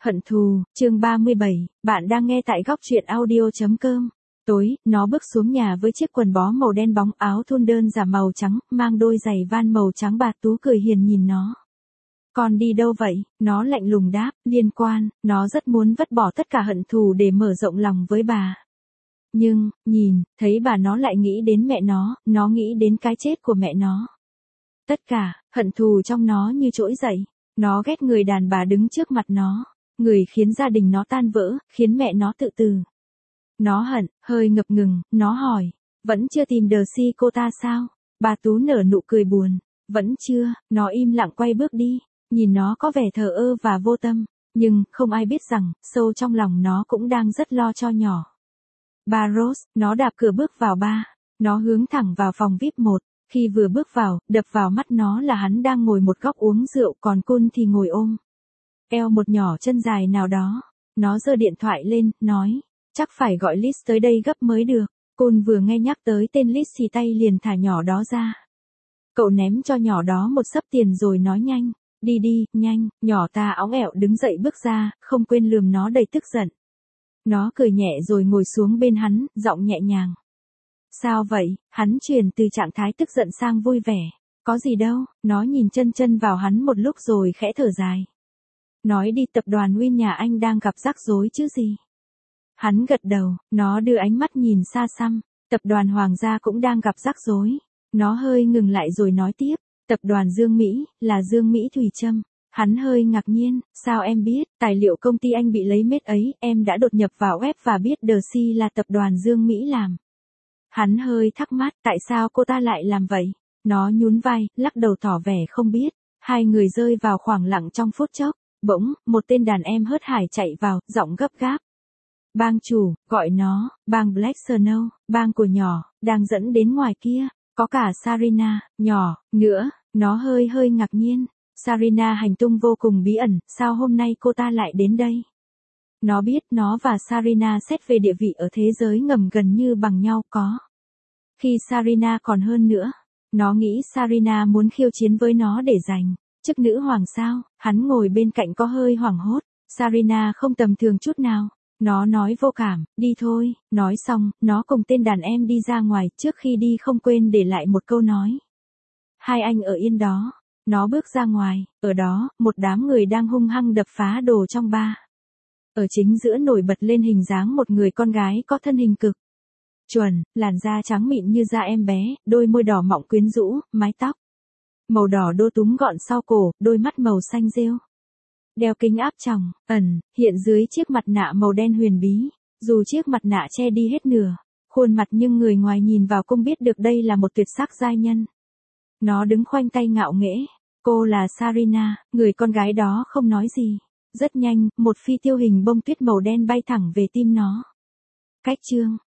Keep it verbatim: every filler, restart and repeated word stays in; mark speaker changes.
Speaker 1: Hận thù, chương ba mươi bảy, bạn đang nghe tại góc truyện audio.com. Tối, nó bước xuống nhà với chiếc quần bó màu đen bóng, áo thun đơn giả màu trắng, mang đôi giày van màu trắng. Bà Tú cười hiền nhìn nó. Con đi đâu vậy? Nó lạnh lùng đáp, liên quan, nó rất muốn vứt bỏ tất cả hận thù để mở rộng lòng với bà. Nhưng, nhìn, thấy bà nó lại nghĩ đến mẹ nó, nó nghĩ đến cái chết của mẹ nó. Tất cả, hận thù trong nó như trỗi dậy. Nó ghét người đàn bà đứng trước mặt nó. Người khiến gia đình nó tan vỡ, khiến mẹ nó tự tử. Nó hận, hơi ngập ngừng, nó hỏi. Vẫn chưa tìm đờ si cô ta sao? Bà Tú nở nụ cười buồn. Vẫn chưa, nó im lặng quay bước đi. Nhìn nó có vẻ thờ ơ và vô tâm. Nhưng, không ai biết rằng, sâu trong lòng nó cũng đang rất lo cho nhỏ. Ba Rose, nó đạp cửa bước vào ba. Nó hướng thẳng vào phòng vi ai pi một. Khi vừa bước vào, đập vào mắt nó là hắn đang ngồi một góc uống rượu, còn Kun thì ngồi ôm eo một nhỏ chân dài nào đó. Nó giơ điện thoại lên, nói, chắc phải gọi Liz tới đây gấp mới được. Kun vừa nghe nhắc tới tên Liz thì tay liền thả nhỏ đó ra. Cậu ném cho nhỏ đó một xấp tiền rồi nói nhanh, đi đi, nhanh. Nhỏ ta óng ẹo đứng dậy bước ra, không quên lườm nó đầy tức giận. Nó cười nhẹ rồi ngồi xuống bên hắn, giọng nhẹ nhàng. Sao vậy? Hắn chuyển từ trạng thái tức giận sang vui vẻ. Có gì đâu. Nó nhìn chân chân vào hắn một lúc rồi khẽ thở dài. Nói đi, tập đoàn Win nhà anh đang gặp rắc rối chứ gì? Hắn gật đầu. Nó đưa ánh mắt nhìn xa xăm. Tập đoàn Hoàng gia cũng đang gặp rắc rối. Nó hơi ngừng lại rồi nói tiếp. Tập đoàn Dương Mỹ, là Dương Mỹ Thủy Trâm. Hắn hơi ngạc nhiên. Sao em biết? Tài liệu công ty anh bị lấy mết ấy. Em đã đột nhập vào web và biết đờ si là tập đoàn Dương Mỹ làm. Hắn hơi thắc mắc, tại sao cô ta lại làm vậy? Nó nhún vai, lắc đầu tỏ vẻ không biết. Hai người rơi vào khoảng lặng trong phút chốc. Bỗng, một tên đàn em hớt hải chạy vào, giọng gấp gáp. Bang chủ, gọi nó, bang Black Snow, bang của nhỏ, đang dẫn đến ngoài kia. Có cả Sarina, nhỏ, nữa. Nó hơi hơi ngạc nhiên. Sarina hành tung vô cùng bí ẩn, sao hôm nay cô ta lại đến đây? Nó biết nó và Sarina xét về địa vị ở thế giới ngầm gần như bằng nhau có. Khi Sarina còn hơn nữa, nó nghĩ Sarina muốn khiêu chiến với nó để giành chức nữ hoàng sao. Hắn ngồi bên cạnh có hơi hoảng hốt. Sarina không tầm thường chút nào. Nó nói vô cảm, đi thôi. Nói xong, nó cùng tên đàn em đi ra ngoài, trước khi đi không quên để lại một câu nói. Hai anh ở yên đó. Nó bước ra ngoài, ở đó, một đám người đang hung hăng đập phá đồ trong bar. Ở chính giữa nổi bật lên hình dáng một người con gái có thân hình cực chuẩn, làn da trắng mịn như da em bé, đôi môi đỏ mọng quyến rũ, mái tóc màu đỏ đô túm gọn sau cổ, đôi mắt màu xanh rêu. Đeo kính áp tròng, ẩn, hiện dưới chiếc mặt nạ màu đen huyền bí. Dù chiếc mặt nạ che đi hết nửa khuôn mặt nhưng người ngoài nhìn vào cũng biết được đây là một tuyệt sắc giai nhân. Nó đứng khoanh tay ngạo nghễ. Cô là Sarina, người con gái đó không nói gì. Rất nhanh, một phi tiêu hình bông tuyết màu đen bay thẳng về tim nó. Cách chương